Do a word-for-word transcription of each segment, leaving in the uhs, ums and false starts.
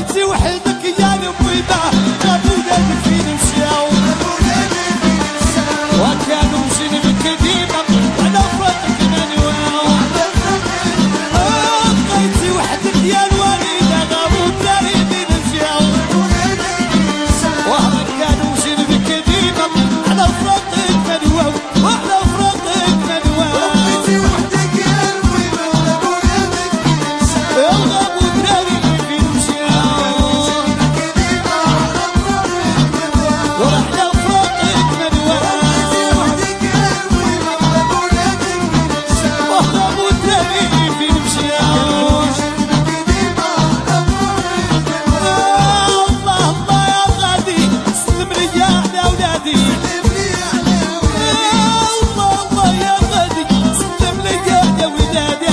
بقيتي وحدك يا البيضة غابوا ولادك فين مشاو وكانوا مجرمك ديما وعلى فراقك منواو بقيتي وحدك يا الوالدة غابوا الداري فين مشاو وكانوا مجرمك ديما على فراقك منواو وعلى فراقك منواو بقيتي وحدك يا البيضة غابوا ولادك غابوا الداري فين مشاو وعلى فراقك منواو وغابوا الداري فين مشاو الله الله يا غادي سلم لي على ولادي الله الله يا غادي سلم لي على ولادي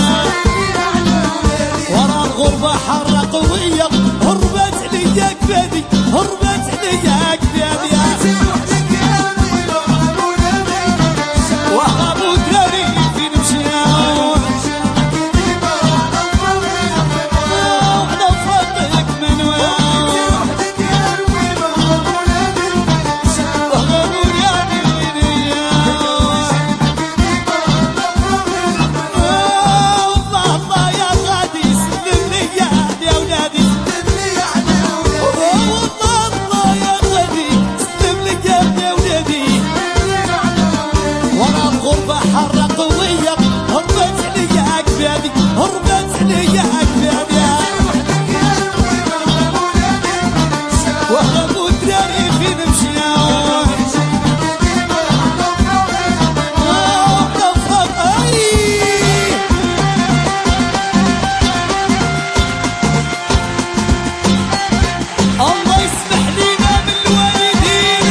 ورا الغربة حرة قوية هربت عليا كبادي هربت عليا كبادي وغابوا الداري فين مشاو وعلى فراقك منواو وغابوا الداري فين الله الله يا غادي سلم لي يا ولادي والله الله يا غادي سلم لي يا ولادي ورا الغربة حرة قوية هربت عليا كبادي هربت عليا كبادي وغابوا الدراري فين مشاو وعلى فراق أي الله يسمح لينا من الوالدين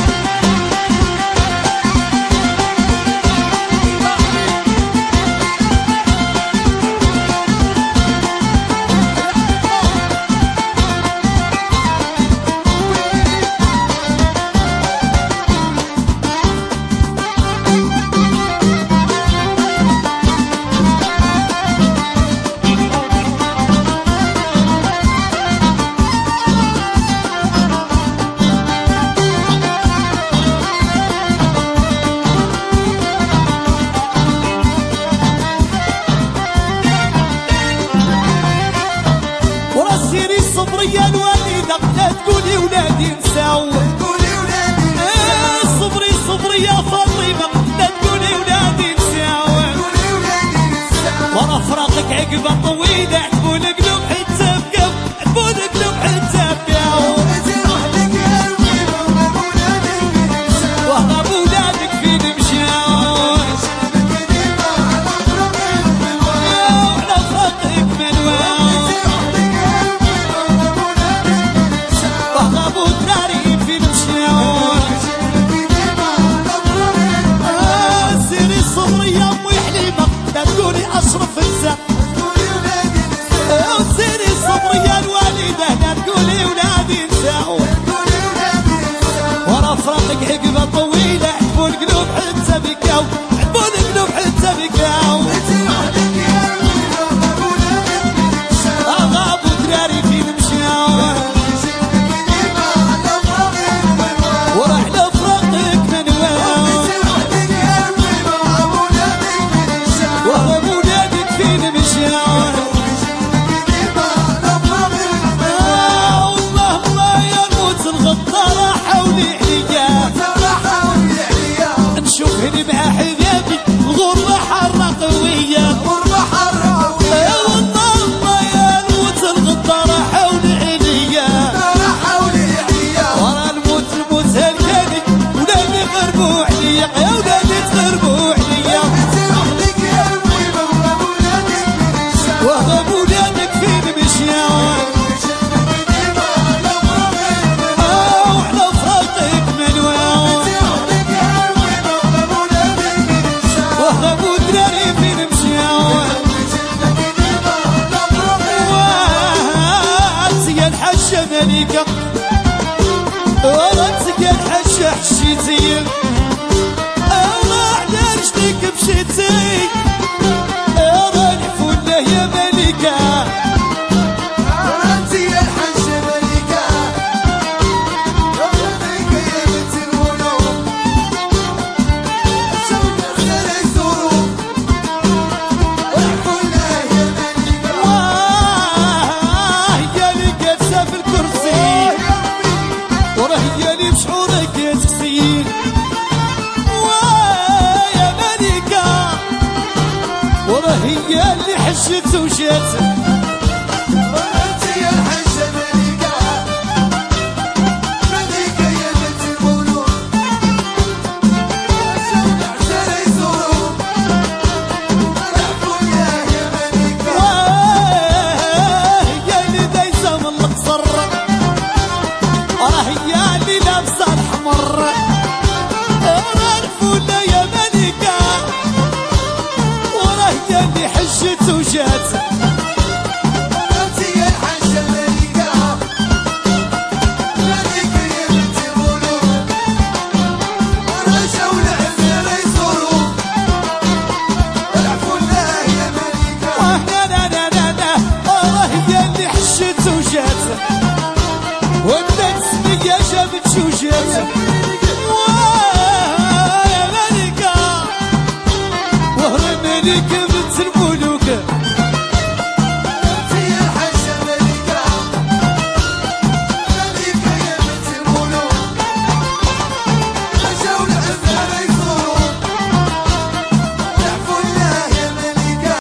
ورا سيري صبري يا الوالدة لا تقولي ولادي نساو صبري صبري يا فاطمة لا تقولي ولادي نساو ورا فراقك عقبة طويلة عتبوا القلوب حتى بكاو عتبوا القلوب حتى بكاو وغابوا ولادك فين مشاو وعلى فراقك منواو وغابوا الدراري فين مشاو سيري صبري يا امي حليمة لا تقولي اشرف انت سيري صبري يا الوالدة لا تقولي ولادي نساو ورا فراقك عقبة طويلة عتبوا القلوب حتى بكاو عتبوا القلوب حتى بكاو غابوا الدراري فين مشاو وعلى فراقك منواو وغابوا ولادك فين مشاو الله الله يا الموت الغدارة حولي عليا نشوفني مع حبابي الغربة حرة قوية والله الله يا الموت الغدارة حولي عليا ورا الموت الموت هلكاني ولادي غربوا عليا يا ولادي تغربوا عليا وغابوا ولادك فين مشاو وعلى فراقك منواو وغابوا الدراري فين مشاو وعسيا الحشة مليكة